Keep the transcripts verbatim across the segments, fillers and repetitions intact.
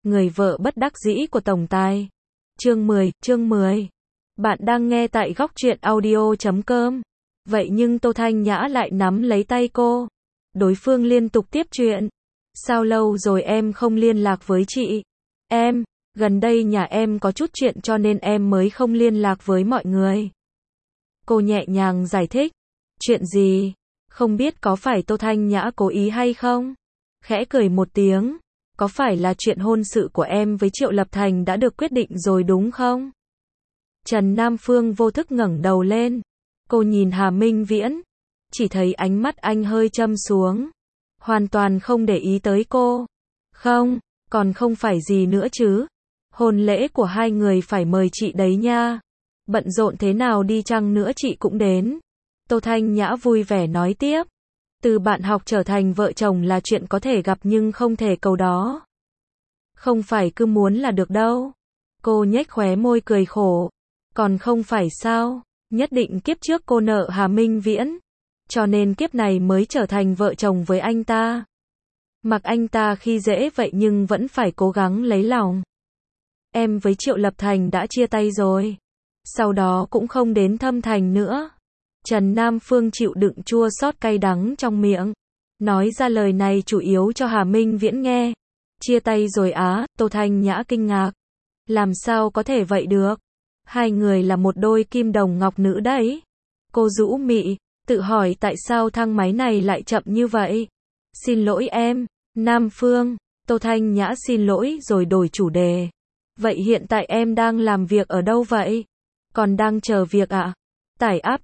Người vợ bất đắc dĩ của tổng tài. Chương mười, chương mười. Bạn đang nghe tại góc truyện audio chấm com. Vậy nhưng Tô Thanh Nhã lại nắm lấy tay cô. Đối phương liên tục tiếp chuyện. Sao lâu rồi em không liên lạc với chị? Em, gần đây nhà em có chút chuyện cho nên em mới không liên lạc với mọi người. Cô nhẹ nhàng giải thích. Chuyện gì? Không biết có phải Tô Thanh Nhã cố ý hay không? Khẽ cười một tiếng. Có phải là chuyện hôn sự của em với Triệu Lập Thành đã được quyết định rồi đúng không? Trần Nam Phương vô thức ngẩng đầu lên. Cô nhìn Hà Minh Viễn. Chỉ thấy ánh mắt anh hơi châm xuống. Hoàn toàn không để ý tới cô. Không, còn không phải gì nữa chứ. Hôn lễ của hai người phải mời chị đấy nha. Bận rộn thế nào đi chăng nữa chị cũng đến. Tô Thanh Nhã vui vẻ nói tiếp. Từ bạn học trở thành vợ chồng là chuyện có thể gặp nhưng không thể cầu đó. Không phải cứ muốn là được đâu. Cô nhếch khóe môi cười khổ. Còn không phải sao, nhất định kiếp trước cô nợ Hà Minh Viễn. Cho nên kiếp này mới trở thành vợ chồng với anh ta. Mặc anh ta khi dễ vậy nhưng vẫn phải cố gắng lấy lòng. Em với Triệu Lập Thành đã chia tay rồi. Sau đó cũng không đến thăm Thành nữa. Trần Nam Phương chịu đựng chua xót cay đắng trong miệng. Nói ra lời này chủ yếu cho Hà Minh Viễn nghe. Chia tay rồi á, Tô Thanh Nhã kinh ngạc. Làm sao có thể vậy được? Hai người là một đôi kim đồng ngọc nữ đấy. Cô rũ mị, tự hỏi tại sao thang máy này lại chậm như vậy. Xin lỗi em, Nam Phương. Tô Thanh Nhã xin lỗi rồi đổi chủ đề. Vậy hiện tại em đang làm việc ở đâu vậy? Còn đang chờ việc ạ? À? Tải app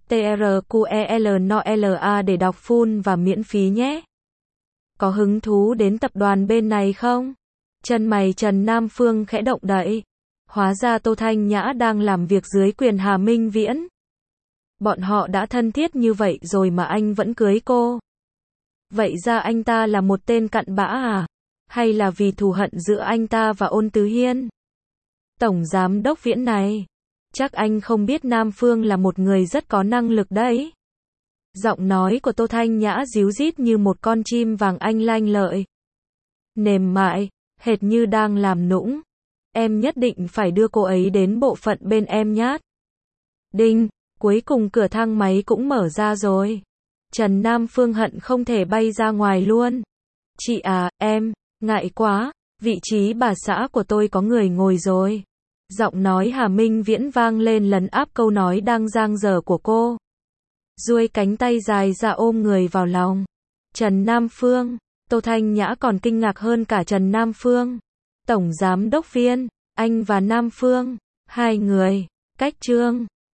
TRQELNOLA để đọc full và miễn phí nhé. Có hứng thú đến tập đoàn bên này không? Chân mày Trần Nam Phương khẽ động đậy. Hóa ra Tô Thanh Nhã đang làm việc dưới quyền Hà Minh Viễn. Bọn họ đã thân thiết như vậy rồi mà anh vẫn cưới cô. Vậy ra anh ta là một tên cặn bã à? Hay là vì thù hận giữa anh ta và Ôn Tứ Hiên? Tổng giám đốc Viễn này. Chắc anh không biết Nam Phương là một người rất có năng lực đấy. Giọng nói của Tô Thanh Nhã díu dít như một con chim vàng anh lanh lợi. Mềm mại, hệt như đang làm nũng. Em nhất định phải đưa cô ấy đến bộ phận bên em nhát. Đinh, cuối cùng cửa thang máy cũng mở ra rồi. Trần Nam Phương hận không thể bay ra ngoài luôn. Chị à, em, ngại quá, vị trí bà xã của tôi có người ngồi rồi. Giọng nói Hà Minh Viễn vang lên lấn áp câu nói đang dang dở của cô. Duỗi cánh tay dài ra ôm người vào lòng. Trần Nam Phương, Tô Thanh Nhã còn kinh ngạc hơn cả Trần Nam Phương. Tổng giám đốc Viên, anh và Nam Phương, hai người, cách chương.